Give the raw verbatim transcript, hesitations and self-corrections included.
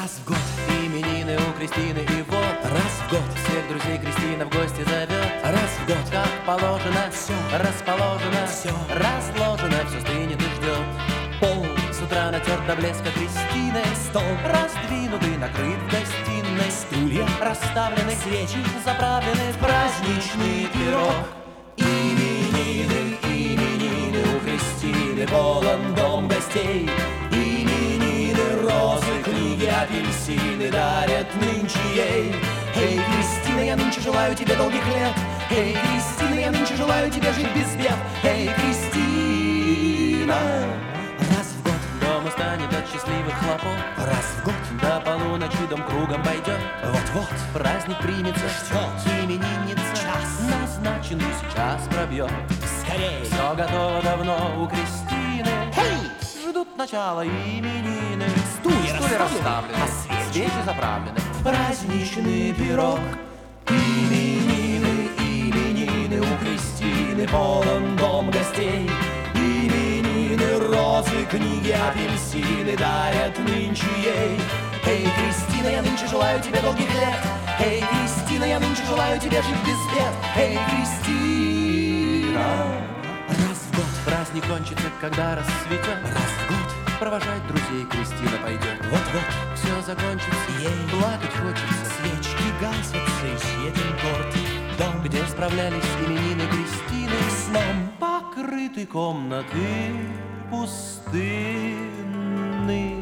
Раз в год именины у Кристины, и вот раз в год всех друзей Кристина в гости зовет. раз в год Как положено, Всё. расположено, Всё. разложено, все стынет и ждет. пол С утра натерт до блеска Кристины, стол раздвинутый, накрыт в гостиной, стулья расставлены свечи заправлены в праздничный пирог. именины именины у Кристины полон дом гостей. Именины розы, книги, апельсины дарят нынче ей. Эй, Кристина, я нынче желаю тебе долгих лет. Эй, Кристина, я нынче желаю тебе жить без бед. Эй, Кристина. Раз в год, Дом устанет от счастливых хлопот, раз в год, до полуночи дом кругом пойдет. вот-вот Праздник примется, Ждет. именинница Час. назначенный сейчас пробьет. скорей. Все готово давно у Кристины, Эй! ждут начала именины. Стулья Стулья расставлены, расставлены, а свечи? свечи заправлены, праздничный пирог. Именины, именины у Кристины полон дом гостей. Именины, розы, книги, апельсины дарят нынче ей. Эй, Кристина, я нынче желаю тебе долгих лет. Эй, Кристина, я нынче желаю тебе жить без бед. Эй, Кристина. Раз в год, Праздник кончится, когда рассветет. раз в год, Провожать друзей Кристина пойдет. вот-вот Все закончится, ей плакать хочется. свечки гасятся, исчезнет город. Дом, Где справлялись именины Кристины, сном покрыты комнаты пустынны.